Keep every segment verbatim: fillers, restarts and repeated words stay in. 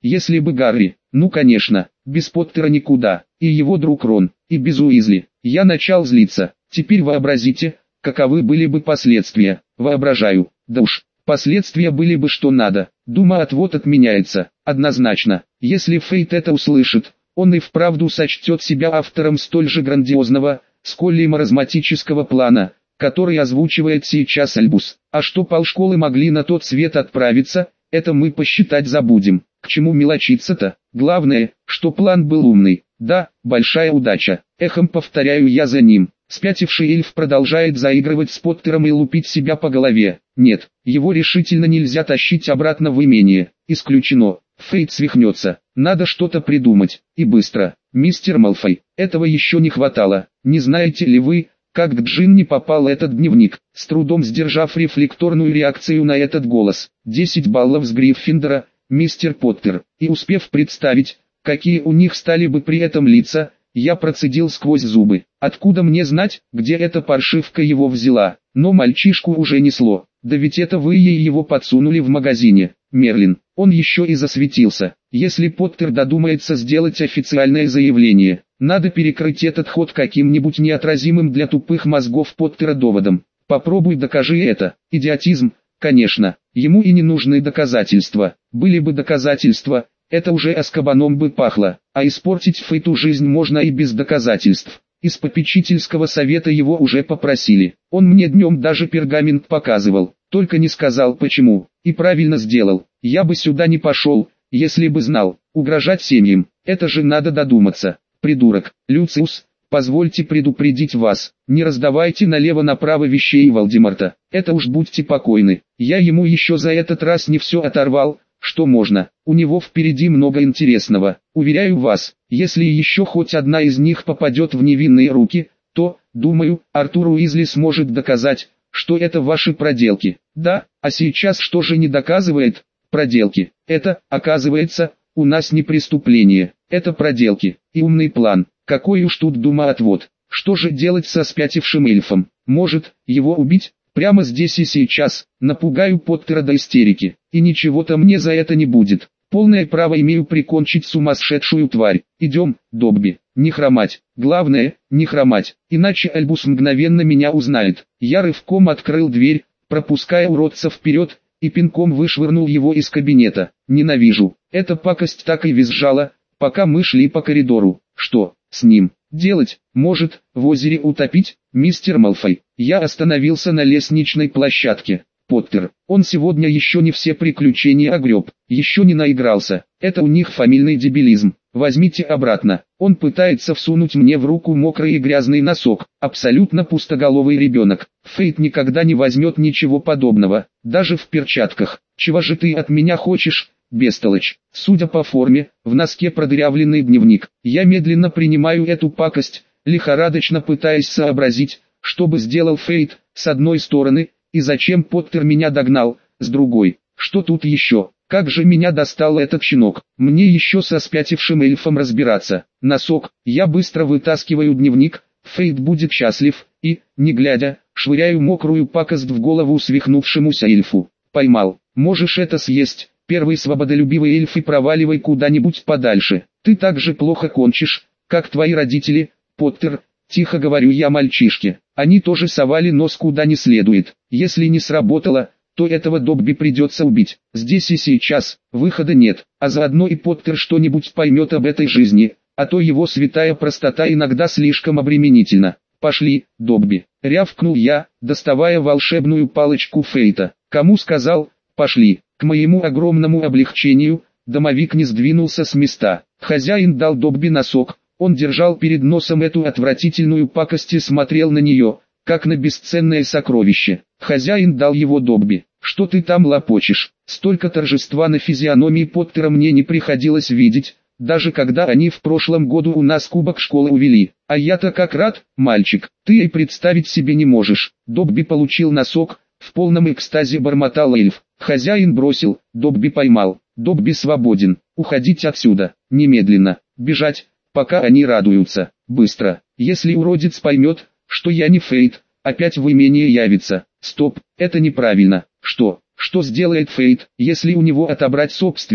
Если бы Гарри, ну конечно, без Поттера никуда, и его друг Рон, и без Уизли. Я начал злиться. Теперь вообразите, каковы были бы последствия. Воображаю, да уж, последствия были бы что надо. Дума отвод отменяется, однозначно. Если Фейт это услышит, он и вправду сочтет себя автором столь же грандиозного, сколь и маразматического плана, который озвучивает сейчас Альбус. А что полшколы могли на тот свет отправиться, это мы посчитать забудем. К чему мелочиться-то? Главное, что план был умный. Да, большая удача. Эхом повторяю я за ним. Спятивший эльф продолжает заигрывать с Поттером и лупить себя по голове. Нет, его решительно нельзя тащить обратно в имение. Исключено. Фейт свихнется. Надо что-то придумать. И быстро. Мистер Малфой, этого еще не хватало. Не знаете ли вы, как к Джинни попал этот дневник? С трудом сдержав рефлекторную реакцию на этот голос. десять баллов с Гриффиндора, мистер Поттер. И успев представить, какие у них стали бы при этом лица, я процедил сквозь зубы. Откуда мне знать, где эта паршивка его взяла? Но мальчишку уже несло. Да ведь это вы ей его подсунули в магазине, Мерлин. Он еще и засветился. Если Поттер додумается сделать официальное заявление, надо перекрыть этот ход каким-нибудь неотразимым для тупых мозгов Поттера доводом. Попробуй докажи это. Идиотизм, конечно. Ему и не нужны доказательства. Были бы доказательства, это уже Азкабаном бы пахло. А испортить Фейту жизнь можно и без доказательств. Из попечительского совета его уже попросили. Он мне днем даже пергамент показывал, только не сказал почему. И правильно сделал. Я бы сюда не пошел, если бы знал. Угрожать семьям, это же надо додуматься. Придурок. Люциус, позвольте предупредить вас, не раздавайте налево-направо вещей Волдеморта. Это уж будьте покойны. Я ему еще за этот раз не все оторвал, что можно. У него впереди много интересного. Уверяю вас, если еще хоть одна из них попадет в невинные руки, то, думаю, Артур Уизли сможет доказать, что это ваши проделки. Да, а сейчас что же не доказывает? Проделки. Это, оказывается, у нас не преступление. Это проделки. И умный план. Какой уж тут дума отвод. Что же делать со спятившим эльфом? Может, его убить? Прямо здесь и сейчас. Напугаю Поттера до истерики. И ничего-то мне за это не будет. Полное право имею прикончить сумасшедшую тварь. Идем, Добби. Не хромать. Главное, не хромать. Иначе Альбус мгновенно меня узнает. Я рывком открыл дверь, пропуская уродца вперед, и пинком вышвырнул его из кабинета. Ненавижу. Эта пакость так и визжала, пока мы шли по коридору. Что с ним делать? Может, в озере утопить? Мистер Малфой. Я остановился на лестничной площадке. Поттер, он сегодня еще не все приключения огреб, еще не наигрался. Это у них фамильный дебилизм. Возьмите обратно. Он пытается всунуть мне в руку мокрый и грязный носок. Абсолютно пустоголовый ребенок. Фейт никогда не возьмет ничего подобного, даже в перчатках. Чего же ты от меня хочешь, бестолочь? Судя по форме, в носке продырявленный дневник. Я медленно принимаю эту пакость, лихорадочно пытаясь сообразить, что бы сделал Фейт, с одной стороны, и зачем Поттер меня догнал, с другой. Что тут еще? Как же меня достал этот щенок? Мне еще со спятившим эльфом разбираться. Носок. Я быстро вытаскиваю дневник. Фейт будет счастлив. И, не глядя, швыряю мокрую пакость в голову свихнувшемуся эльфу. Поймал. Можешь это съесть. Первый свободолюбивый эльф, и проваливай куда-нибудь подальше. Ты так же плохо кончишь, как твои родители, Поттер. Тихо говорю я мальчишке. Они тоже совали нос куда не следует. Если не сработало, то этого Добби придется убить. Здесь и сейчас, выхода нет, а заодно и Поттер что-нибудь поймет об этой жизни, а то его святая простота иногда слишком обременительна. Пошли, Добби, рявкнул я, доставая волшебную палочку Фейта. Кому сказал, пошли? К моему огромному облегчению, домовик не сдвинулся с места. Хозяин дал Добби носок. Он держал перед носом эту отвратительную пакость и смотрел на нее, как на бесценное сокровище. Хозяин дал его Добби. Что ты там лопочешь? Столько торжества на физиономии Поттера мне не приходилось видеть, даже когда они в прошлом году у нас кубок школы увели. А я-то как рад, мальчик, ты и представить себе не можешь. Добби получил носок, в полном экстазе бормотал эльф. Хозяин бросил, Добби поймал. Добби свободен. Уходить отсюда, немедленно, бежать. Пока они радуются, быстро. Если уродец поймет, что я не Фейт, опять в имение явится. Стоп, это неправильно. Что, что сделает Фейт, если у него отобрать собственность?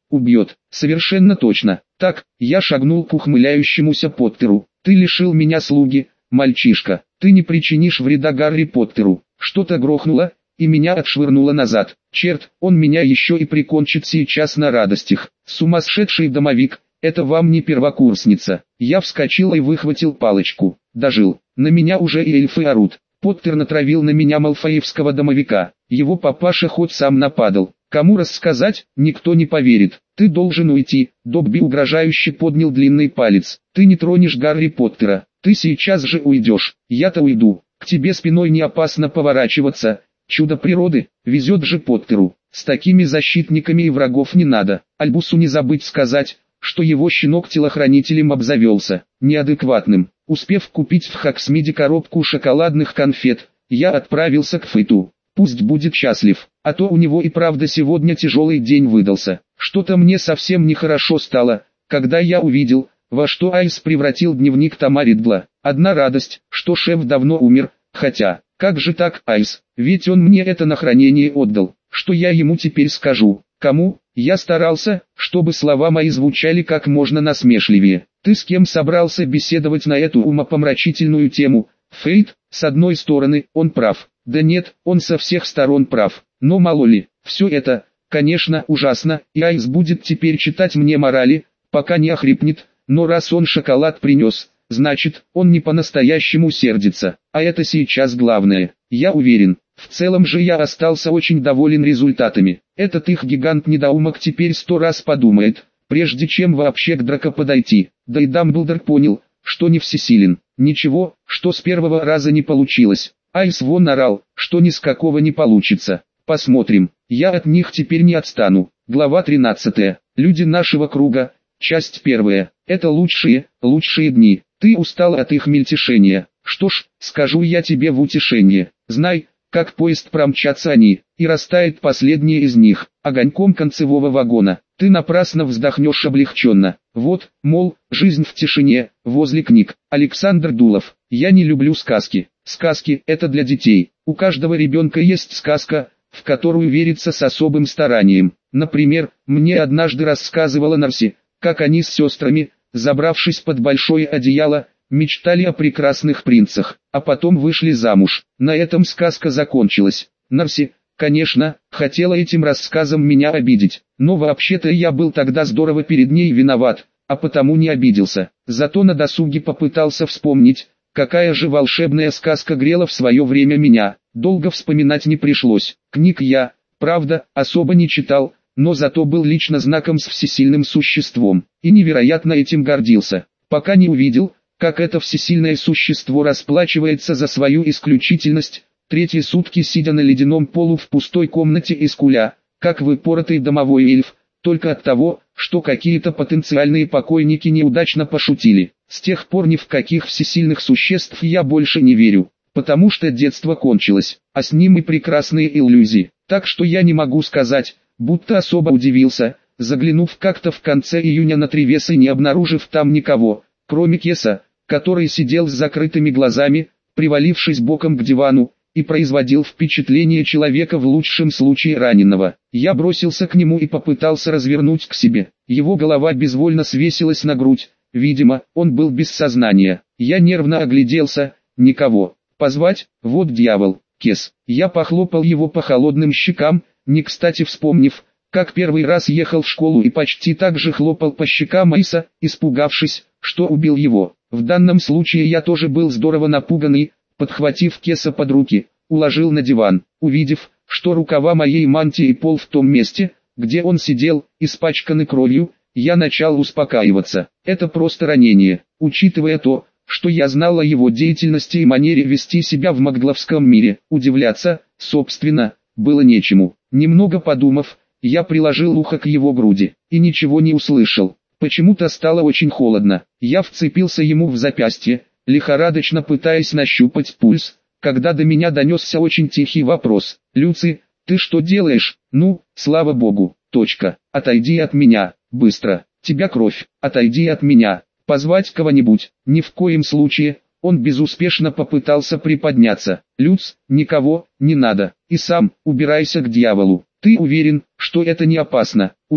убьет, совершенно точно. Так, я шагнул к ухмыляющемуся Поттеру. Ты лишил меня слуги, мальчишка. Ты не причинишь вреда Гарри Поттеру. Что-то грохнуло, и меня отшвырнуло назад. Черт, он меня еще и прикончит сейчас на радостях. Сумасшедший домовик, это вам не первокурсница. Я вскочил и выхватил палочку. Дожил. На меня уже и эльфы орут. Поттер натравил на меня малфоевского домовика. Его папаша хоть сам нападал. Кому рассказать, никто не поверит. Ты должен уйти. Добби угрожающе поднял длинный палец. Ты не тронешь Гарри Поттера. Ты сейчас же уйдешь. Я-то уйду. К тебе спиной не опасно поворачиваться. Чудо природы, везет же Поттеру. С такими защитниками и врагов не надо. Альбусу не забыть сказать, что его щенок телохранителем обзавелся, неадекватным. Успев купить в Хоксмиде коробку шоколадных конфет, я отправился к Фейту. Пусть будет счастлив, а то у него и правда сегодня тяжелый день выдался. Что-то мне совсем нехорошо стало, когда я увидел, во что Айс превратил дневник Тома Риддла. Одна радость, что шеф давно умер, хотя, как же так, Айс, ведь он мне это на хранение отдал. Что я ему теперь скажу? Кому? Я старался, чтобы слова мои звучали как можно насмешливее. Ты с кем собрался беседовать на эту умопомрачительную тему? Фейт, с одной стороны, он прав. Да нет, он со всех сторон прав. Но мало ли, все это, конечно, ужасно, и Айс будет теперь читать мне морали, пока не охрипнет, но раз он шоколад принес, значит, он не по-настоящему сердится. А это сейчас главное. Я уверен. В целом же я остался очень доволен результатами. Этот их гигант-недоумок теперь сто раз подумает, прежде чем вообще к Драко подойти. Да и Дамблдор понял, что не всесилен. Ничего, что с первого раза не получилось. Айс вон орал, что ни с какого не получится. Посмотрим. Я от них теперь не отстану. Глава тринадцатая. Люди нашего круга. Часть первая. Это лучшие, лучшие дни. Ты устал от их мельтешения. Что ж, скажу я тебе в утешение. Знай, как поезд промчатся они, и растает последний из них, огоньком концевого вагона. Ты напрасно вздохнешь облегченно. Вот, мол, жизнь в тишине, возле книг. Александр Дулов. Я не люблю сказки. Сказки – это для детей. У каждого ребенка есть сказка, в которую верится с особым старанием. Например, мне однажды рассказывала Нарси, как они с сестрами, забравшись под большое одеяло, мечтали о прекрасных принцах, а потом вышли замуж. На этом сказка закончилась. Нарси, конечно, хотела этим рассказом меня обидеть, но вообще-то я был тогда здорово перед ней виноват, а потому не обиделся. Зато на досуге попытался вспомнить, какая же волшебная сказка грела в свое время меня. Долго вспоминать не пришлось. Книг я, правда, особо не читал, но зато был лично знаком с всесильным существом, и невероятно этим гордился, пока не увидел, как это всесильное существо расплачивается за свою исключительность, третьи сутки сидя на ледяном полу в пустой комнате и скуля, как выпоротый домовой эльф, только от того, что какие-то потенциальные покойники неудачно пошутили. С тех пор ни в каких всесильных существ я больше не верю, потому что детство кончилось, а с ним и прекрасные иллюзии. Так что я не могу сказать, будто особо удивился, заглянув как-то в конце июня на Тревес и не обнаружив там никого, кроме Кеса, который сидел с закрытыми глазами, привалившись боком к дивану, и производил впечатление человека в лучшем случае раненого. Я бросился к нему и попытался развернуть к себе. Его голова безвольно свесилась на грудь, видимо, он был без сознания. Я нервно огляделся, никого. Позвать, вот дьявол, Кес. Я похлопал его по холодным щекам, не кстати вспомнив, как первый раз ехал в школу и почти так же хлопал по щекам Айса, испугавшись, что убил его. В данном случае я тоже был здорово напуган и, подхватив Кеса под руки, уложил на диван. Увидев, что рукава моей мантии и пол в том месте, где он сидел, испачканы кровью, я начал успокаиваться. Это просто ранение, учитывая то, что я знал о его деятельности и манере вести себя в магловском мире. Удивляться, собственно, было нечему. Немного подумав, я приложил ухо к его груди, и ничего не услышал. Почему-то стало очень холодно. Я вцепился ему в запястье, лихорадочно пытаясь нащупать пульс, когда до меня донесся очень тихий вопрос. «Люци, ты что делаешь?» «Ну, слава богу, точка. Отойди от меня, быстро. Тебя кровь, отойди от меня. Позвать кого-нибудь?» Ни в коем случае. Он безуспешно попытался приподняться. «Люц, никого, не надо. И сам, убирайся к дьяволу. Ты уверен, что это не опасно?» «Уверен.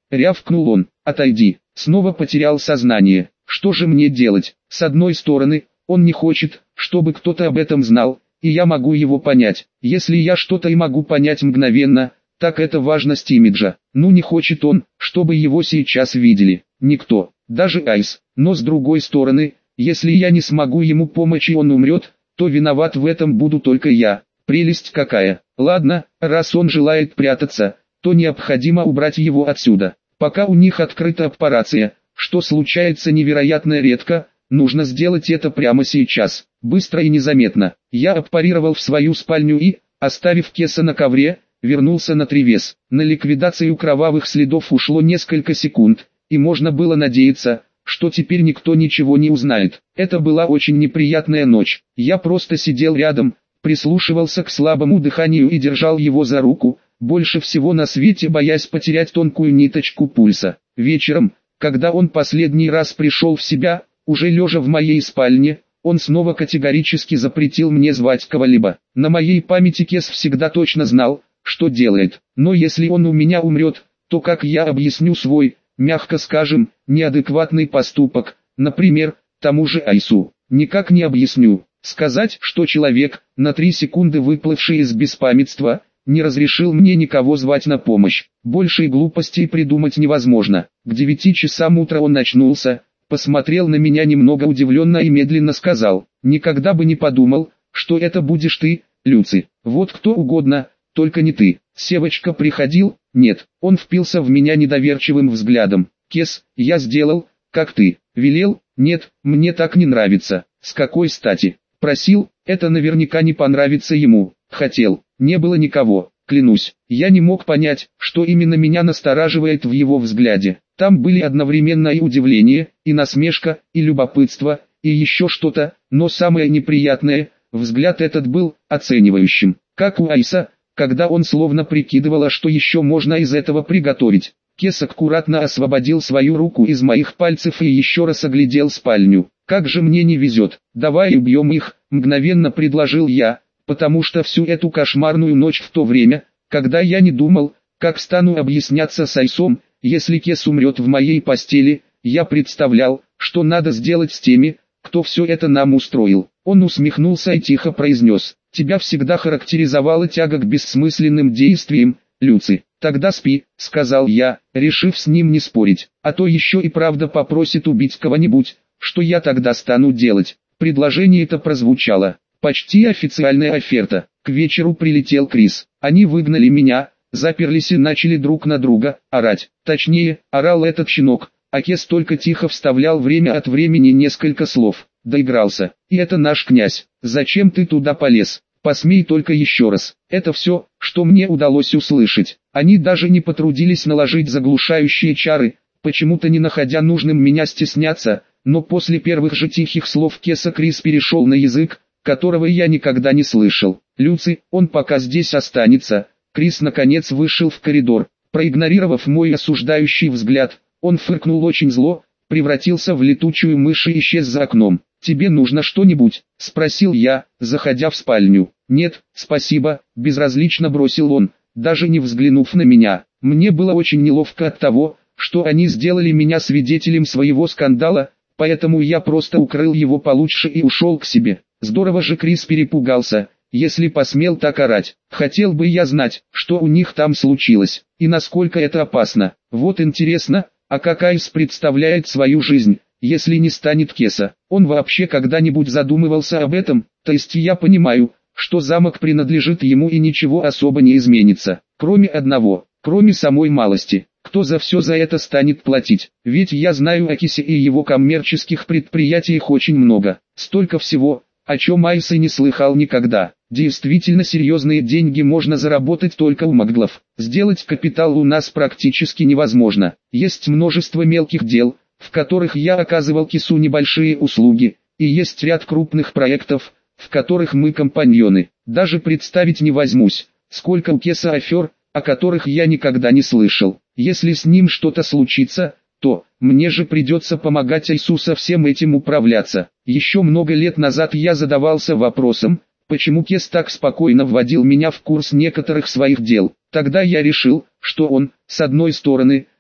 рявкнул он, отойди. Снова потерял сознание. Что же мне делать? С одной стороны, он не хочет, чтобы кто-то об этом знал, и я могу его понять. Если я что-то и могу понять мгновенно, так это важность имиджа. Ну не хочет он, чтобы его сейчас видели. Никто, даже Айс. Но с другой стороны, если я не смогу ему помочь и он умрет, то виноват в этом буду только я. Прелесть какая. Ладно, раз он желает прятаться, то необходимо убрать его отсюда. Пока у них открыта операция, что случается невероятно редко, нужно сделать это прямо сейчас, быстро и незаметно. Я аппарировал в свою спальню и, оставив Кеса на ковре, вернулся на Тревес. На ликвидацию кровавых следов ушло несколько секунд, и можно было надеяться, что теперь никто ничего не узнает. Это была очень неприятная ночь. Я просто сидел рядом, прислушивался к слабому дыханию и держал его за руку, больше всего на свете боясь потерять тонкую ниточку пульса. Вечером, когда он последний раз пришел в себя, уже лежа в моей спальне, он снова категорически запретил мне звать кого-либо. На моей памяти Кес всегда точно знал, что делает. Но если он у меня умрет, то как я объясню свой, мягко скажем, неадекватный поступок, например, тому же Айсу? Никак не объясню. Сказать, что человек, на три секунды выплывший из беспамятства, не разрешил мне никого звать на помощь. Большей глупостей придумать невозможно. К девяти часам утра он очнулся, посмотрел на меня немного удивленно и медленно сказал: «Никогда бы не подумал, что это будешь ты, Люци. Вот кто угодно, только не ты. Севочка приходил?» «Нет». Он впился в меня недоверчивым взглядом. «Кес, я сделал, как ты велел?» «Нет, мне так не нравится». «С какой стати?» «Просил, это наверняка не понравится ему». «Хотел». Не было никого, клянусь. Я не мог понять, что именно меня настораживает в его взгляде. Там были одновременно и удивление, и насмешка, и любопытство, и еще что-то, но самое неприятное, взгляд этот был оценивающим. Как у Айса, когда он словно прикидывал, что еще можно из этого приготовить. Кес аккуратно освободил свою руку из моих пальцев и еще раз оглядел спальню. «Как же мне не везет. Давай убьем их», — мгновенно предложил я, потому что всю эту кошмарную ночь в то время, когда я не думал, как стану объясняться с Айсом, если Кес умрет в моей постели, я представлял, что надо сделать с теми, кто все это нам устроил. Он усмехнулся и тихо произнес: «Тебя всегда характеризовала тяга к бессмысленным действиям, Люци». «Тогда спи», — сказал я, решив с ним не спорить, а то еще и правда попросит убить кого-нибудь, что я тогда стану делать. Предложение это прозвучало. Почти официальная оферта. К вечеру прилетел Крис. Они выгнали меня, заперлись и начали друг на друга орать. Точнее, орал этот щенок, а Кес только тихо вставлял время от времени несколько слов. Доигрался. «И это наш князь. Зачем ты туда полез? Посмей только еще раз». Это все, что мне удалось услышать. Они даже не потрудились наложить заглушающие чары, почему-то не находя нужным меня стесняться, но после первых же тихих слов Кеса Крис перешел на язык, которого я никогда не слышал. «Люци, он пока здесь останется». Крис наконец вышел в коридор. Проигнорировав мой осуждающий взгляд, он фыркнул очень зло, превратился в летучую мышь и исчез за окном. «Тебе нужно что-нибудь?» – спросил я, заходя в спальню. «Нет, спасибо», – безразлично бросил он, даже не взглянув на меня. Мне было очень неловко от того, что они сделали меня свидетелем своего скандала, поэтому я просто укрыл его получше и ушел к себе. Здорово же Крис перепугался, если посмел так орать. Хотел бы я знать, что у них там случилось, и насколько это опасно. Вот интересно, а как Айс представляет свою жизнь, если не станет Кеса? Он вообще когда-нибудь задумывался об этом? То есть я понимаю, что замок принадлежит ему и ничего особо не изменится. Кроме одного, кроме самой малости. Кто за все за это станет платить? Ведь я знаю о Кесе и его коммерческих предприятиях очень много. Столько всего, о чем Айс и не слыхал никогда. Действительно серьезные деньги можно заработать только у маглов. Сделать капитал у нас практически невозможно. Есть множество мелких дел, в которых я оказывал Кесу небольшие услуги, и есть ряд крупных проектов, в которых мы компаньоны. Даже представить не возьмусь, сколько у Кеса афер, о которых я никогда не слышал. Если с ним что-то случится, то мне же придется помогать Айсу со всем этим управляться. Еще много лет назад я задавался вопросом, почему Кес так спокойно вводил меня в курс некоторых своих дел. Тогда я решил, что он, с одной стороны,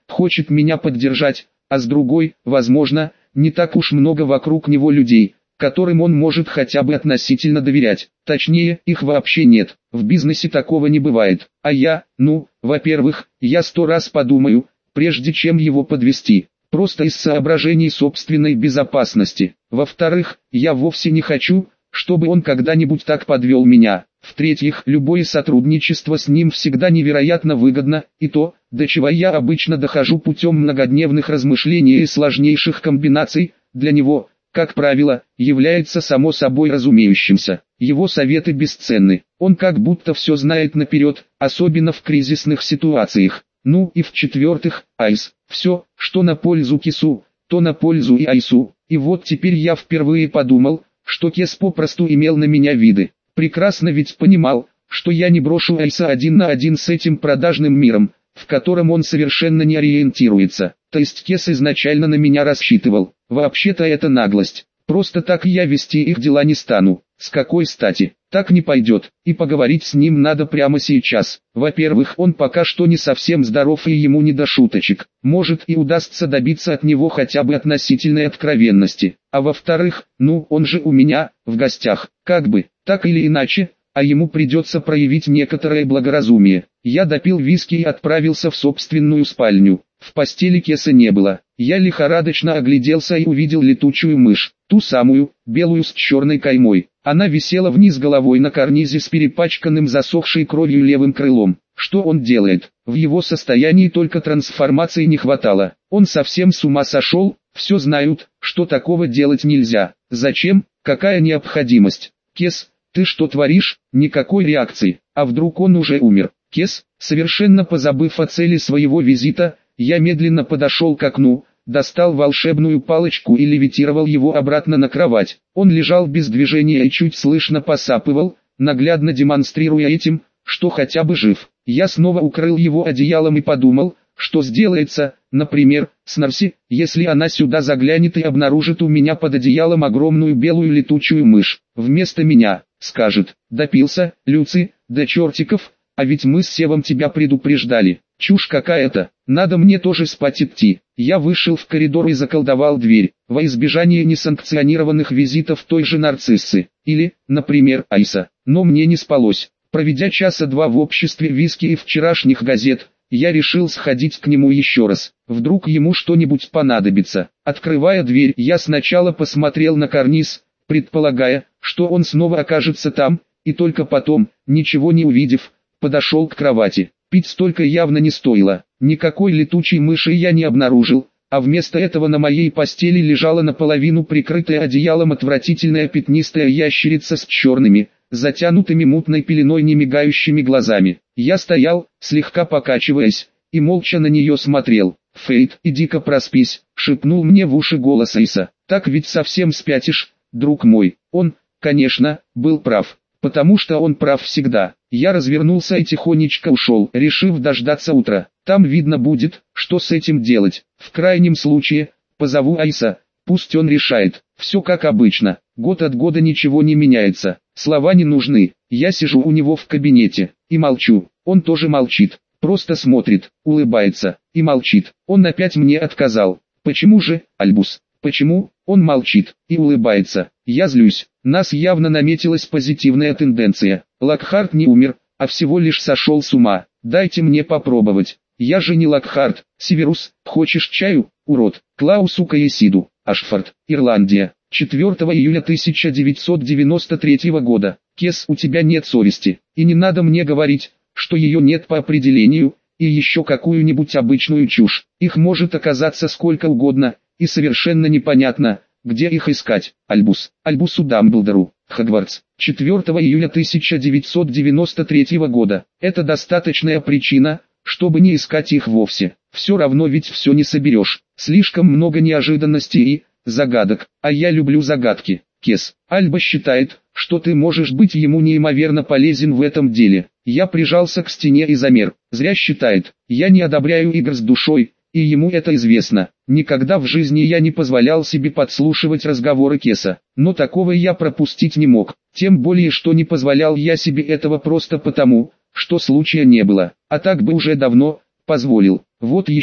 хочет меня поддержать, а с другой, возможно, не так уж много вокруг него людей, которым он может хотя бы относительно доверять. Точнее, их вообще нет, в бизнесе такого не бывает. А я, ну, во-первых, я сто раз подумаю, прежде чем его подвести, просто из соображений собственной безопасности. Во-вторых, я вовсе не хочу, чтобы он когда-нибудь так подвел меня. В-третьих, любое сотрудничество с ним всегда невероятно выгодно, и то, до чего я обычно дохожу путем многодневных размышлений и сложнейших комбинаций, для него, как правило, является само собой разумеющимся. Его советы бесценны, он как будто все знает наперед, особенно в кризисных ситуациях. Ну и в-четвертых, Айс, все, что на пользу Кесу, то на пользу и Айсу. И вот теперь я впервые подумал, что Кес попросту имел на меня виды. Прекрасно ведь понимал, что я не брошу Айса один на один с этим продажным миром, в котором он совершенно не ориентируется. То есть Кес изначально на меня рассчитывал. Вообще-то это наглость. Просто так я вести их дела не стану. С какой стати? Так не пойдет. И поговорить с ним надо прямо сейчас. Во-первых, он пока что не совсем здоров и ему не до шуточек. Может и удастся добиться от него хотя бы относительной откровенности. А во-вторых, ну он же у меня, в гостях. Как бы, так или иначе, а ему придется проявить некоторое благоразумие. Я допил виски и отправился в собственную спальню. В постели Кеса не было. Я лихорадочно огляделся и увидел летучую мышь, ту самую, белую с черной каймой. Она висела вниз головой на карнизе с перепачканным засохшей кровью левым крылом. Что он делает? В его состоянии только трансформации не хватало. Он совсем с ума сошел, все знают, что такого делать нельзя. Зачем? Какая необходимость? Кес, ты что творишь? Никакой реакции. А вдруг он уже умер? Кес, совершенно позабыв о цели своего визита, я медленно подошел к окну, достал волшебную палочку и левитировал его обратно на кровать. Он лежал без движения и чуть слышно посапывал, наглядно демонстрируя этим, что хотя бы жив. Я снова укрыл его одеялом и подумал, что сделается, например, с Нарси, если она сюда заглянет и обнаружит у меня под одеялом огромную белую летучую мышь. Вместо меня, скажет: допился, Люци, до чертиков, а ведь мы с Севом тебя предупреждали. Чушь какая-то, надо мне тоже спать идти. Я вышел в коридор и заколдовал дверь, во избежание несанкционированных визитов той же нарциссы, или, например, Айса. Но мне не спалось. Проведя часа два в обществе виски и вчерашних газет, я решил сходить к нему еще раз. Вдруг ему что-нибудь понадобится. Открывая дверь, я сначала посмотрел на карниз, предполагая, что он снова окажется там, и только потом, ничего не увидев, подошел к кровати. Пить столько явно не стоило. Никакой летучей мыши я не обнаружил, а вместо этого на моей постели лежала наполовину прикрытая одеялом отвратительная пятнистая ящерица с черными, затянутыми мутной пеленой немигающими глазами. Я стоял, слегка покачиваясь, и молча на нее смотрел. «Фейт, иди-ка проспись», — шепнул мне в уши голос Айса. «Так ведь совсем спятишь, друг мой». Он, конечно, был прав, потому что он прав всегда. Я развернулся и тихонечко ушел, решив дождаться утра. Там видно будет, что с этим делать. В крайнем случае, позову Айса, пусть он решает. Все как обычно, год от года ничего не меняется. Слова не нужны. Я сижу у него в кабинете и молчу. Он тоже молчит, просто смотрит, улыбается и молчит. Он опять мне отказал. Почему же, Альбус? Почему? Он молчит и улыбается. Я злюсь. Нас явно наметилась позитивная тенденция. Локхарт не умер, а всего лишь сошел с ума. Дайте мне попробовать. Я же не Локхарт. Северус, хочешь чаю, урод? Клаусу Каесиду, Ашфорд, Ирландия. четвёртого июля тысяча девятьсот девяносто третьего года. Кес, у тебя нет совести. И не надо мне говорить, что ее нет по определению, и еще какую-нибудь обычную чушь. Их может оказаться сколько угодно, и совершенно непонятно, где их искать. Альбус, Альбусу Дамблдору, Хогвартс, четвёртого июля тысяча девятьсот девяносто третьего года. Это достаточная причина, чтобы не искать их вовсе. Все равно ведь все не соберешь. Слишком много неожиданностей и загадок, а я люблю загадки. Кес, Альба считает, что ты можешь быть ему неимоверно полезен в этом деле. Я прижался к стене и замер. Зря считает. Я не одобряю игр с душой, и ему это известно. Никогда в жизни я не позволял себе подслушивать разговоры Кеса, но такого я пропустить не мог. Тем более, что не позволял я себе этого просто потому, что случая не было. А так бы уже давно позволил. Вот еще.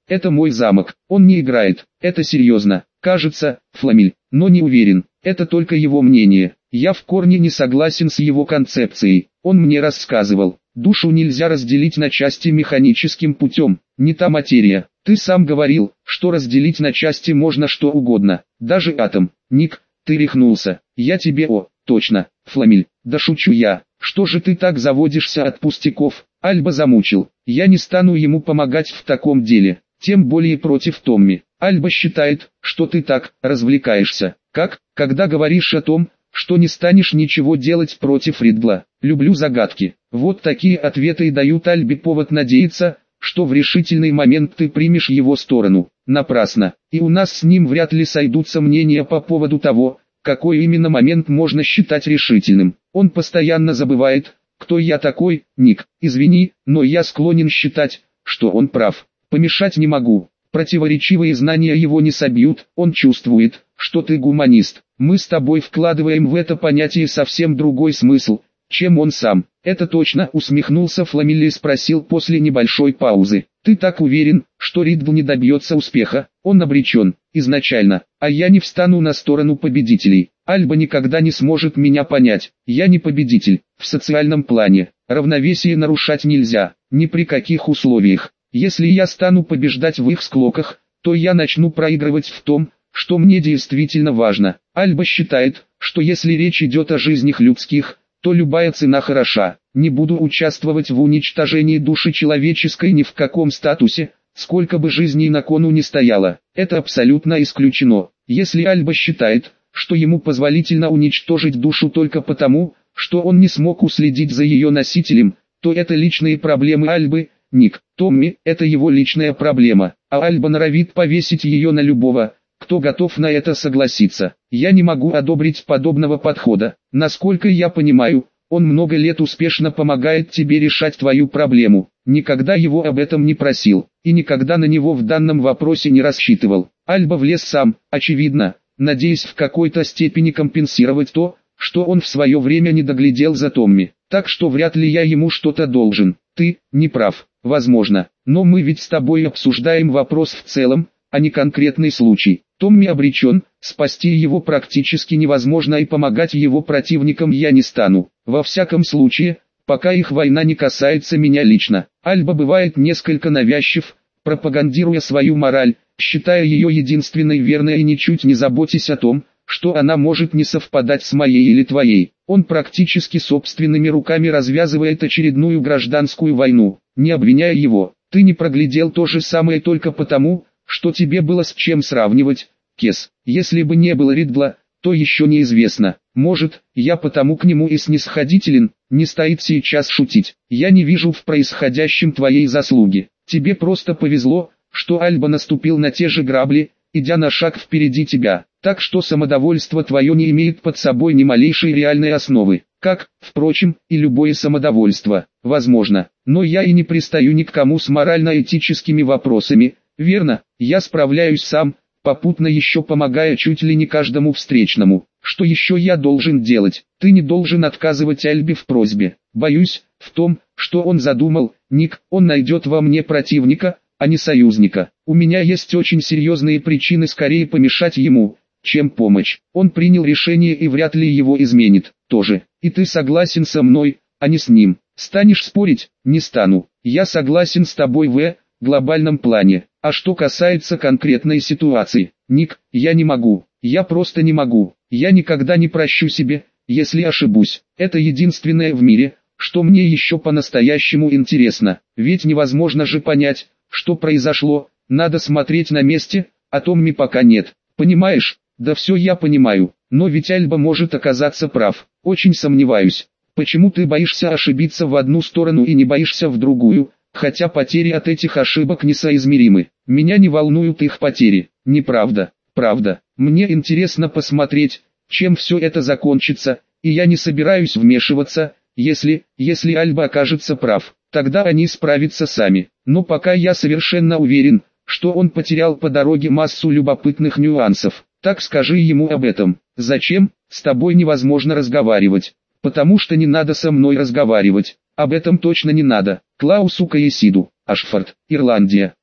Это мой замок. Он не играет. Это серьезно. Кажется, Фламиль, но не уверен. Это только его мнение. Я в корне не согласен с его концепцией. Он мне рассказывал, душу нельзя разделить на части механическим путем. Не та материя. Ты сам говорил, что разделить на части можно что угодно. Даже атом. Ник, ты рехнулся. Я тебе о, точно, Фламиль. Да шучу я. Что же ты так заводишься от пустяков? Альба замучил. Я не стану ему помогать в таком деле. Тем более против Томми. Альба считает, что ты так развлекаешься. Как, когда говоришь о том, что не станешь ничего делать против Ридла. Люблю загадки. Вот такие ответы и дают Альбе повод надеяться, что в решительный момент ты примешь его сторону. Напрасно. И у нас с ним вряд ли сойдутся мнения по поводу того, какой именно момент можно считать решительным. Он постоянно забывает, кто я такой. Ник, извини, но я склонен считать, что он прав. Помешать не могу. Противоречивые знания его не собьют. Он чувствует, что ты гуманист. Мы с тобой вкладываем в это понятие совсем другой смысл, чем он сам. Это точно, усмехнулся Фламиль и спросил после небольшой паузы. Ты так уверен, что Ридл не добьется успеха? Он обречен, изначально, а я не встану на сторону победителей. Альба никогда не сможет меня понять. Я не победитель, в социальном плане. Равновесие нарушать нельзя, ни при каких условиях. Если я стану побеждать в их склоках, то я начну проигрывать в том, что мне действительно важно. Альба считает, что если речь идет о жизнях людских, то любая цена хороша. Не буду участвовать в уничтожении души человеческой ни в каком статусе, сколько бы жизней на кону не стояло. Это абсолютно исключено. Если Альба считает, что ему позволительно уничтожить душу только потому, что он не смог уследить за ее носителем, то это личные проблемы Альбы. Ник, Томми, это его личная проблема, а Альба норовит повесить ее на любого, кто готов на это согласиться. Я не могу одобрить подобного подхода. Насколько я понимаю, он много лет успешно помогает тебе решать твою проблему. Никогда его об этом не просил, и никогда на него в данном вопросе не рассчитывал. Альба влез сам, очевидно, надеясь в какой-то степени компенсировать то, что он в свое время не доглядел за Томми. Так что вряд ли я ему что-то должен. Ты не прав, возможно, но мы ведь с тобой обсуждаем вопрос в целом, а не конкретный случай. Томми обречен, спасти его практически невозможно и помогать его противникам я не стану. Во всяком случае, пока их война не касается меня лично. Альба бывает несколько навязчив, пропагандируя свою мораль, считая ее единственной верной и ничуть не заботясь о том, что она может не совпадать с моей или твоей. Он практически собственными руками развязывает очередную гражданскую войну, не обвиняя его. Ты не проглядел то же самое только потому, что тебе было с чем сравнивать, Кес. Если бы не было Ридла, то еще неизвестно. Может, я потому к нему и снисходителен, не стоит сейчас шутить. Я не вижу в происходящем твоей заслуги. Тебе просто повезло, что Альба наступил на те же грабли, идя на шаг впереди тебя. Так что самодовольство твое не имеет под собой ни малейшей реальной основы. Как, впрочем, и любое самодовольство. Возможно. Но я и не пристаю ни к кому с морально-этическими вопросами. Верно, я справляюсь сам, попутно еще помогая чуть ли не каждому встречному. Что еще я должен делать? Ты не должен отказывать Альбе в просьбе. Боюсь, в том, что он задумал, Ник, он найдет во мне противника, а не союзника. У меня есть очень серьезные причины скорее помешать ему, чем помочь. Он принял решение и вряд ли его изменит, тоже. И ты согласен со мной, а не с ним. Станешь спорить? Не стану. Я согласен с тобой в глобальном плане. А что касается конкретной ситуации, Ник, я не могу. Я просто не могу. Я никогда не прощу себе, если ошибусь. Это единственное в мире, что мне еще по-настоящему интересно. Ведь невозможно же понять, что произошло. Надо смотреть на месте, а Томми пока нет. Понимаешь? Да все я понимаю. Но ведь Альба может оказаться прав. Очень сомневаюсь. Почему ты боишься ошибиться в одну сторону и не боишься в другую, хотя потери от этих ошибок несоизмеримы? Меня не волнуют их потери. Неправда. Правда. Мне интересно посмотреть, чем все это закончится, и я не собираюсь вмешиваться, если, если Альба окажется прав. Тогда они справятся сами. Но пока я совершенно уверен, что он потерял по дороге массу любопытных нюансов. Так скажи ему об этом. Зачем? С тобой невозможно разговаривать. Потому что не надо со мной разговаривать. Об этом точно не надо. Клаусу Каесиду, Ашфорд, Ирландия.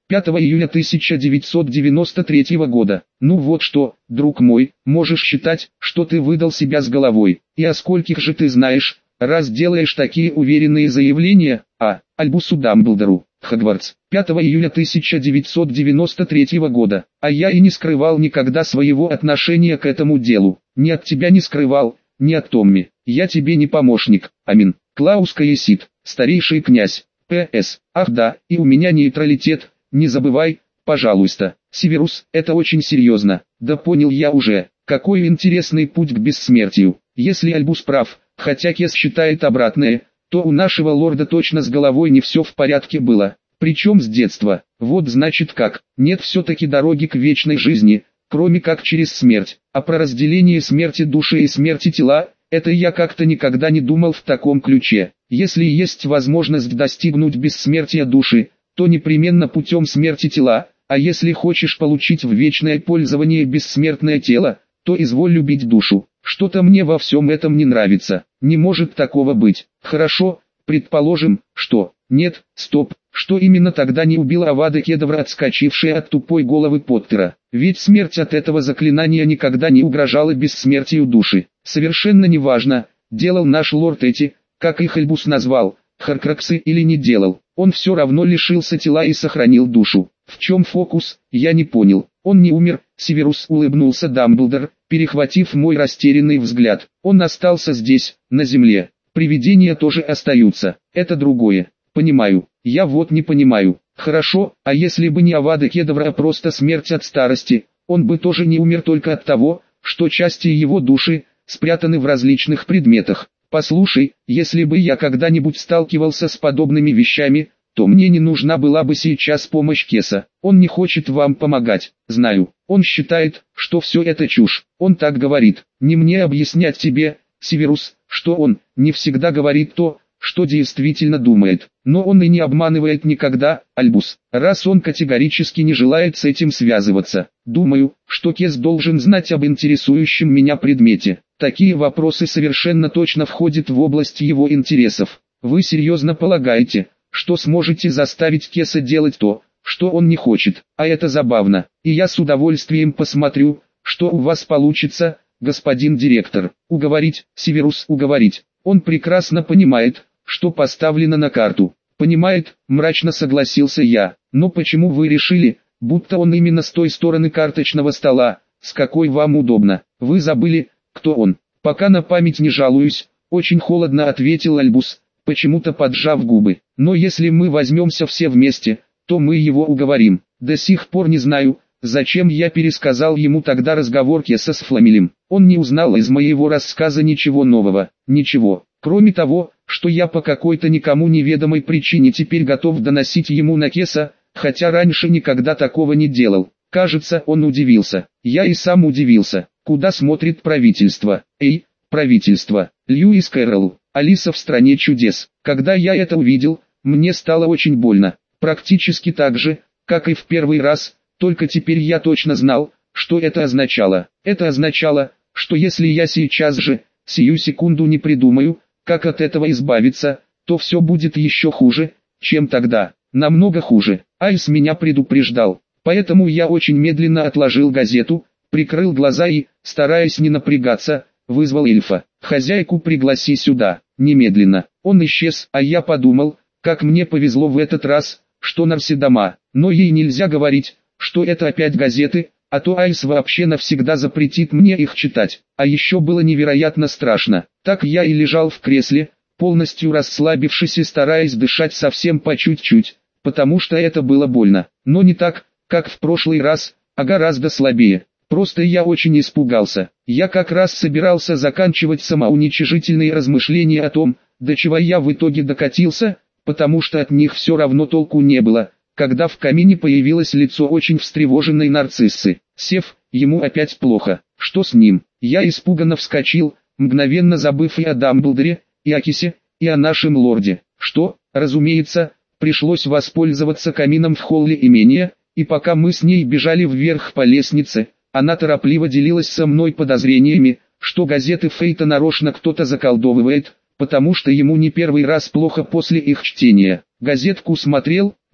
пятого июля тысяча девятьсот девяносто третьего года. Ну вот что, друг мой, можешь считать, что ты выдал себя с головой. И о скольких же ты знаешь, раз делаешь такие уверенные заявления? А. Альбусу Дамблдору, Хогвартс, пятого июля тысяча девятьсот девяносто третьего года. А я и не скрывал никогда своего отношения к этому делу. Ни от тебя не скрывал, ни от Томми. Я тебе не помощник. Амин. Клаус Каесит, старейший князь. П С. Ах да, и у меня нейтралитет, не забывай, пожалуйста. Северус, это очень серьезно. Да понял я уже. Какой интересный путь к бессмертию. Если Альбус прав, хотя Кес считает обратное, то у нашего лорда точно с головой не все в порядке было. Причем с детства. Вот значит как. Нет все-таки дороги к вечной жизни, кроме как через смерть. А про разделение смерти души и смерти тела, это я как-то никогда не думал в таком ключе. Если есть возможность достигнуть бессмертия души, то непременно путем смерти тела, а если хочешь получить в вечное пользование бессмертное тело, то изволь любить душу. Что-то мне во всем этом не нравится. Не может такого быть. Хорошо, предположим, что... Нет, стоп, что именно тогда не убила Авада Кедавра, отскочившая от тупой головы Поттера? Ведь смерть от этого заклинания никогда не угрожала бессмертию души. Совершенно неважно, делал наш лорд эти, как их Альбус назвал, хоркроксы или не делал. Он все равно лишился тела и сохранил душу. В чем фокус, я не понял. Он не умер, Северус, улыбнулся Дамблдор, перехватив мой растерянный взгляд. Он остался здесь, на земле. Привидения тоже остаются, это другое. Понимаю, я вот не понимаю. Хорошо, а если бы не Авада Кедавра, а просто смерть от старости, он бы тоже не умер только от того, что части его души спрятаны в различных предметах. Послушай, если бы я когда-нибудь сталкивался с подобными вещами, то мне не нужна была бы сейчас помощь Кеса. Он не хочет вам помогать, знаю. Он считает, что все это чушь. Он так говорит. Не мне объяснять тебе, Северус, что он не всегда говорит то, что действительно думает. Но он и не обманывает никогда, Альбус, раз он категорически не желает с этим связываться. Думаю, что Кес должен знать об интересующем меня предмете. Такие вопросы совершенно точно входят в область его интересов. Вы серьезно полагаете, что сможете заставить Кеса делать то, что он не хочет? А это забавно, и я с удовольствием посмотрю, что у вас получится, господин директор. Уговорить, Северус, уговорить. Он прекрасно понимает, что поставлено на карту. Понимает, мрачно согласился я. Но почему вы решили, будто он именно с той стороны карточного стола, с какой вам удобно? Вы забыли, кто он? Пока на память не жалуюсь, очень холодно ответил Альбус, почему-то поджав губы. Но если мы возьмемся все вместе, то мы его уговорим. До сих пор не знаю, зачем я пересказал ему тогда разговор Кеса с Фламелем. Он не узнал из моего рассказа ничего нового, ничего. Кроме того, что я по какой-то никому неведомой причине теперь готов доносить ему на Кеса, хотя раньше никогда такого не делал. Кажется, он удивился. Я и сам удивился. Куда смотрит правительство? Эй, правительство. Льюис Кэрролл. Алиса в стране чудес. Когда я это увидел, мне стало очень больно. Практически так же, как и в первый раз, только теперь я точно знал, что это означало. Это означало, что если я сейчас же, сию секунду не придумаю, как от этого избавиться, то все будет еще хуже, чем тогда. Намного хуже. Айс меня предупреждал. Поэтому я очень медленно отложил газету, прикрыл глаза и, стараясь не напрягаться, вызвал эльфа. «Хозяйку пригласи сюда, немедленно». Он исчез, а я подумал, как мне повезло в этот раз, что Нарси дома. Но ей нельзя говорить, что это опять газеты, а то Айс вообще навсегда запретит мне их читать. А еще было невероятно страшно. Так я и лежал в кресле, полностью расслабившись и стараясь дышать совсем по чуть-чуть, потому что это было больно. Но не так, как в прошлый раз, а гораздо слабее. Просто я очень испугался. Я как раз собирался заканчивать самоуничижительные размышления о том, до чего я в итоге докатился, потому что от них все равно толку не было, когда в камине появилось лицо очень встревоженной нарциссы. Сев, ему опять плохо. Что с ним? Я испуганно вскочил, мгновенно забыв и о Дамблдоре, и о Кесе, и о нашем лорде. Что, разумеется, пришлось воспользоваться камином в холле имения, и пока мы с ней бежали вверх по лестнице, она торопливо делилась со мной подозрениями, что газеты Фейта нарочно кто-то заколдовывает, потому что ему не первый раз плохо после их чтения. Газетку смотрел,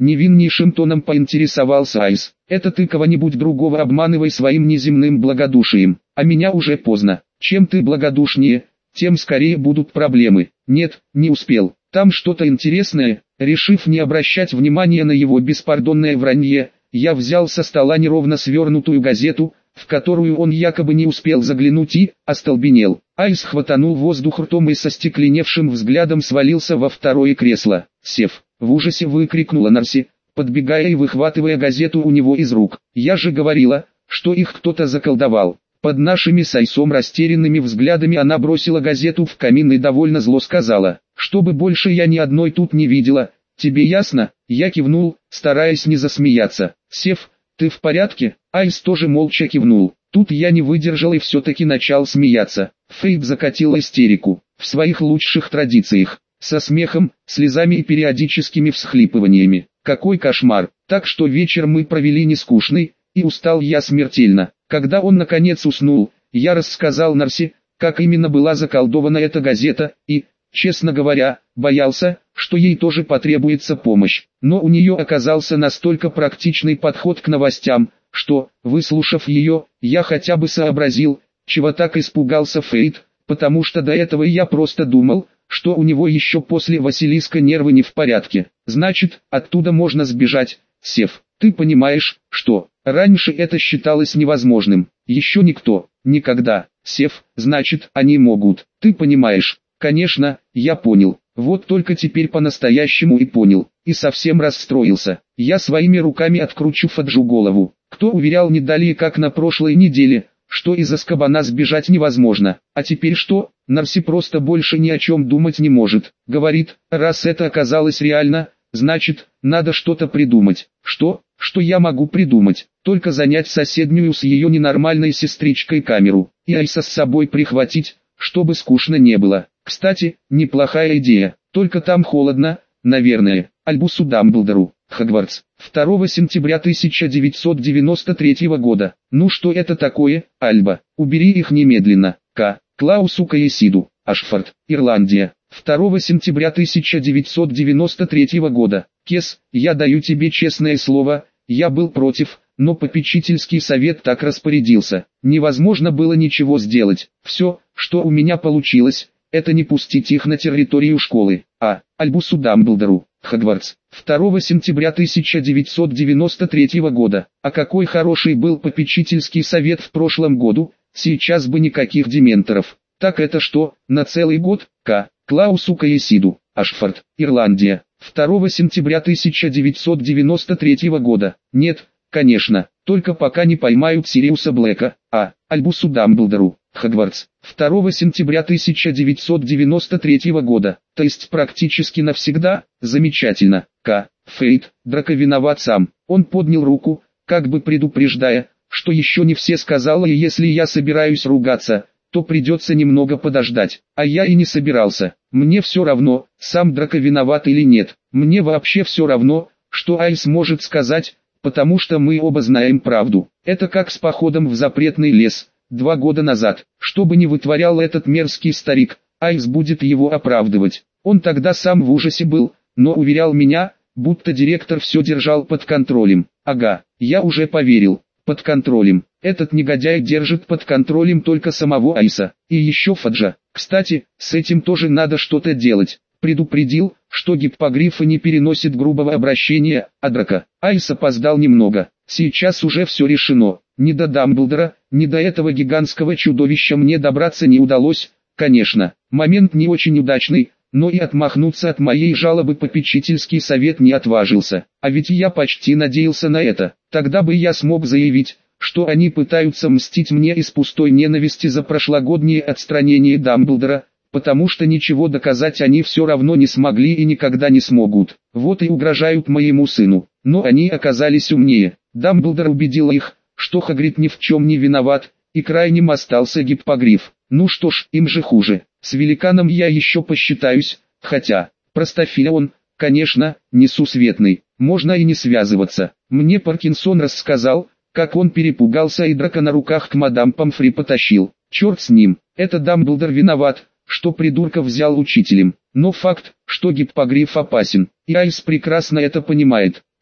Невиннейшим тоном поинтересовался Айс. Это ты кого-нибудь другого обманывай своим неземным благодушием, а меня уже поздно. Чем ты благодушнее, тем скорее будут проблемы. Нет, не успел. Там что-то интересное. Решив не обращать внимания на его беспардонное вранье, я взял со стола неровно свернутую газету, в которую он якобы не успел заглянуть и остолбенел. Айс хватанул воздух ртом и со стекленевшим взглядом свалился во второе кресло. Сев, в ужасе выкрикнула Нарси, подбегая и выхватывая газету у него из рук. «Я же говорила, что их кто-то заколдовал». Под нашими с Айсом растерянными взглядами она бросила газету в камин и довольно зло сказала: «Чтобы больше я ни одной тут не видела, тебе ясно?» Я кивнул, стараясь не засмеяться. «Сев, ты в порядке?» Айс тоже молча кивнул. Тут я не выдержал и все-таки начал смеяться. Фейт закатила истерику, в своих лучших традициях, со смехом, слезами и периодическими всхлипываниями. Какой кошмар! Так что вечер мы провели не скучный, и устал я смертельно. Когда он наконец уснул, я рассказал Нарси, как именно была заколдована эта газета, и, честно говоря, боялся, что ей тоже потребуется помощь. Но у нее оказался настолько практичный подход к новостям, что, выслушав ее, я хотя бы сообразил, чего так испугался Фейт, потому что до этого я просто думал, что у него еще после Василиска нервы не в порядке. Значит, оттуда можно сбежать. Сев, ты понимаешь, что раньше это считалось невозможным. Еще никто, никогда. Сев, значит, они могут. Ты понимаешь? Конечно, я понял. Вот только теперь по-настоящему и понял. И совсем расстроился. Я своими руками откручу Фаджу голову. Кто уверял не далее как на прошлой неделе, что из Азкабана сбежать невозможно. А теперь что? Нарси просто больше ни о чем думать не может. Говорит, раз это оказалось реально, значит, надо что-то придумать. Что? Что я могу придумать? Только занять соседнюю с ее ненормальной сестричкой камеру. И Айса с собой прихватить, чтобы скучно не было. Кстати, неплохая идея. Только там холодно, наверное. Альбусу Дамблдору, Хогвартс. второго сентября тысяча девятьсот девяносто третьего года. Ну что это такое, Альба? Убери их немедленно. К. Клаусу Каесиду, Ашфорд, Ирландия. второго сентября тысяча девятьсот девяносто третьего года. Кес, я даю тебе честное слово, я был против, но попечительский совет так распорядился. Невозможно было ничего сделать. Все, что у меня получилось, это не пустить их на территорию школы. А. Альбусу Дамблдору, Хогвартс. второго сентября тысяча девятьсот девяносто третьего года. А какой хороший был попечительский совет в прошлом году, сейчас бы никаких дементоров. Так это что, на целый год? К. Клаусу Каесиду, Ашфорд, Ирландия. второго сентября тысяча девятьсот девяносто третьего года. Нет, конечно, только пока не поймают Сириуса Блэка. А. Альбусу Дамблдору, Хогвартс. второго сентября тысяча девятьсот девяносто третьего года. То есть практически навсегда. Замечательно. К. Фейт, Драко виноват сам. Он поднял руку, как бы предупреждая, что еще не все сказала, и если я собираюсь ругаться, то придется немного подождать. А я и не собирался. Мне все равно, сам Драко виноват или нет. Мне вообще все равно, что Айс может сказать, потому что мы оба знаем правду. Это как с походом в запретный лес, два года назад. Что бы ни вытворял этот мерзкий старик, Айс будет его оправдывать. Он тогда сам в ужасе был, но уверял меня, будто директор все держал под контролем. Ага, я уже поверил. Под контролем. Этот негодяй держит под контролем только самого Айса. И еще Фаджа. Кстати, с этим тоже надо что-то делать. Предупредил, что гиппогрифы не переносят грубого обращения, а Драко. Айс опоздал немного. Сейчас уже все решено. Ни до Дамблдора, ни до этого гигантского чудовища мне добраться не удалось. Конечно, момент не очень удачный, но и отмахнуться от моей жалобы попечительский совет не отважился. А ведь я почти надеялся на это. Тогда бы я смог заявить, что они пытаются мстить мне из пустой ненависти за прошлогоднее отстранение Дамблдора, потому что ничего доказать они все равно не смогли и никогда не смогут. Вот и угрожают моему сыну. Но они оказались умнее. Дамблдор убедил их, что Хагрид ни в чем не виноват, и крайним остался гиппогриф. Ну что ж, им же хуже. С великаном я еще посчитаюсь, хотя, простофиля он, конечно, несусветный, можно и не связываться. Мне Паркинсон рассказал, как он перепугался и Драко на руках к мадам Помфри потащил. Черт с ним, это Дамблдор виноват, что придурка взял учителем. Но факт, что гиппогриф опасен, и Айс прекрасно это понимает.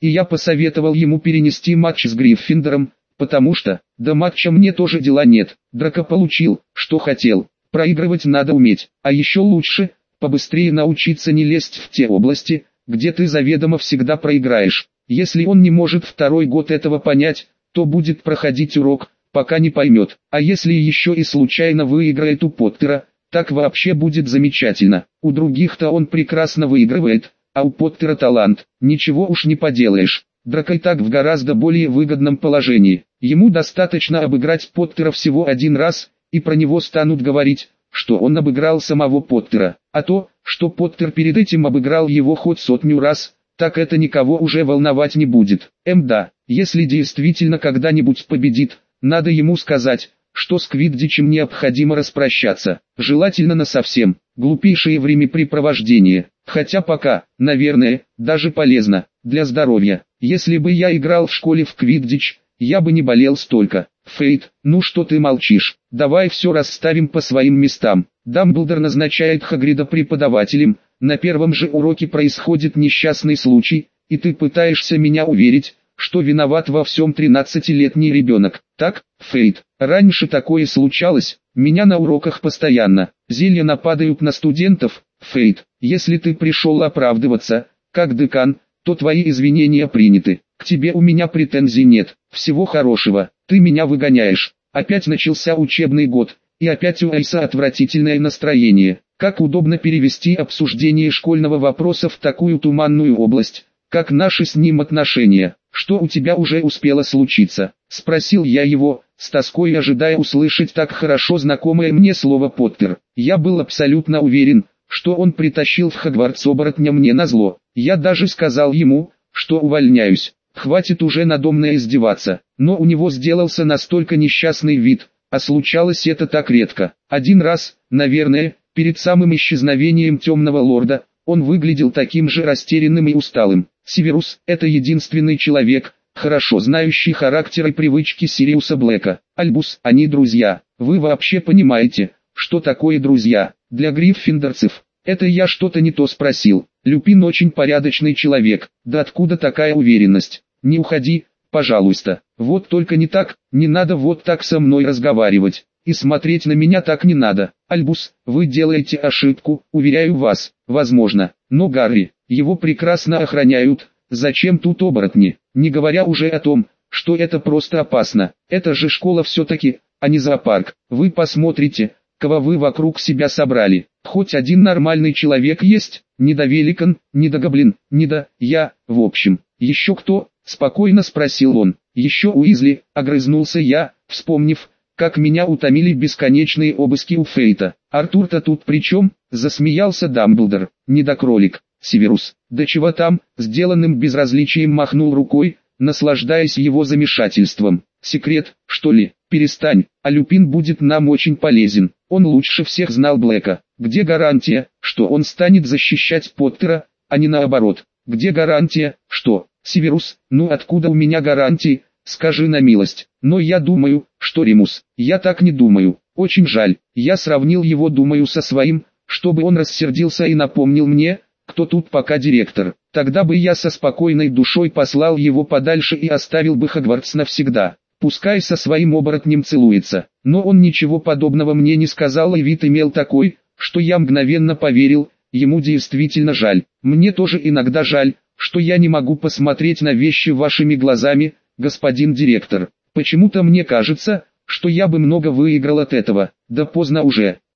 и я посоветовал ему перенести матч с Гриффиндором, потому что, до матча мне тоже дела нет. Драко получил, что хотел. Проигрывать надо уметь, а еще лучше, побыстрее научиться не лезть в те области, где ты заведомо всегда проиграешь. Если он не может второй год этого понять, то будет проходить урок, пока не поймет. А если еще и случайно выиграет у Поттера, так вообще будет замечательно. У других-то он прекрасно выигрывает, а у Поттера талант, ничего уж не поделаешь. Драко и так в гораздо более выгодном положении. Ему достаточно обыграть Поттера всего один раз, и про него станут говорить, что он обыграл самого Поттера. А то, что Поттер перед этим обыграл его хоть сотню раз, так это никого уже волновать не будет. Эм да, если действительно когда-нибудь победит, надо ему сказать, что с Квиддичем необходимо распрощаться, желательно насовсем. Глупейшее времяпрепровождение, хотя пока, наверное, даже полезно, для здоровья. Если бы я играл в школе в Квиддич, я бы не болел столько. Фейт, ну что ты молчишь, давай все расставим по своим местам. Дамблдор назначает Хагрида преподавателем, на первом же уроке происходит несчастный случай, и ты пытаешься меня уверить, что виноват во всем тринадцатилетний ребенок. Так, Фейт, раньше такое случалось, меня на уроках постоянно, зелья нападают на студентов. Фейт, если ты пришел оправдываться, как декан, то твои извинения приняты. К тебе у меня претензий нет, всего хорошего, ты меня выгоняешь. Опять начался учебный год, и опять у Айса отвратительное настроение. Как удобно перевести обсуждение школьного вопроса в такую туманную область, как наши с ним отношения. Что у тебя уже успело случиться? Спросил я его, с тоской ожидая услышать так хорошо знакомое мне слово Поттер. Я был абсолютно уверен, что он притащил в Хогвартс оборотня мне назло. Я даже сказал ему, что увольняюсь. Хватит уже надо мной издеваться. Но у него сделался настолько несчастный вид, а случалось это так редко. Один раз, наверное, перед самым исчезновением Темного Лорда, он выглядел таким же растерянным и усталым. Северус – это единственный человек, хорошо знающий характер и привычки Сириуса Блэка. Альбус, они друзья. Вы вообще понимаете, что такое друзья? Для гриффиндорцев. Это я что-то не то спросил. Люпин очень порядочный человек. Да откуда такая уверенность? Не уходи, пожалуйста. Вот только не так, не надо вот так со мной разговаривать. И смотреть на меня так не надо. Альбус, вы делаете ошибку, уверяю вас, возможно. Но Гарри, его прекрасно охраняют. Зачем тут оборотни? Не говоря уже о том, что это просто опасно. Это же школа все-таки, а не зоопарк. Вы посмотрите, кого вы вокруг себя собрали. Хоть один нормальный человек есть, не да Великан, не да Гоблин, не да я, в общем. Еще кто? Спокойно спросил он. Еще Уизли, огрызнулся я, вспомнив, как меня утомили бесконечные обыски у Фейта. Артур-то тут при чем? Засмеялся Дамблдор. Недокролик. Северус, да чего там, сделанным безразличием махнул рукой, наслаждаясь его замешательством. Секрет, что ли? Перестань, а Люпин будет нам очень полезен. Он лучше всех знал Блэка. Где гарантия, что он станет защищать Поттера, а не наоборот? Где гарантия, что... Северус, ну откуда у меня гарантии, скажи на милость. Но я думаю, что Ремус. Я так не думаю. Очень жаль. Я сравнил его думаю со своим, чтобы он рассердился и напомнил мне, кто тут пока директор. Тогда бы я со спокойной душой послал его подальше и оставил бы Хогвартс навсегда. Пускай со своим оборотнем целуется. Но он ничего подобного мне не сказал, и вид имел такой, что я мгновенно поверил, ему действительно жаль. Мне тоже иногда жаль, что я не могу посмотреть на вещи вашими глазами, господин директор. Почему-то мне кажется, что я бы много выиграл от этого. Да поздно уже.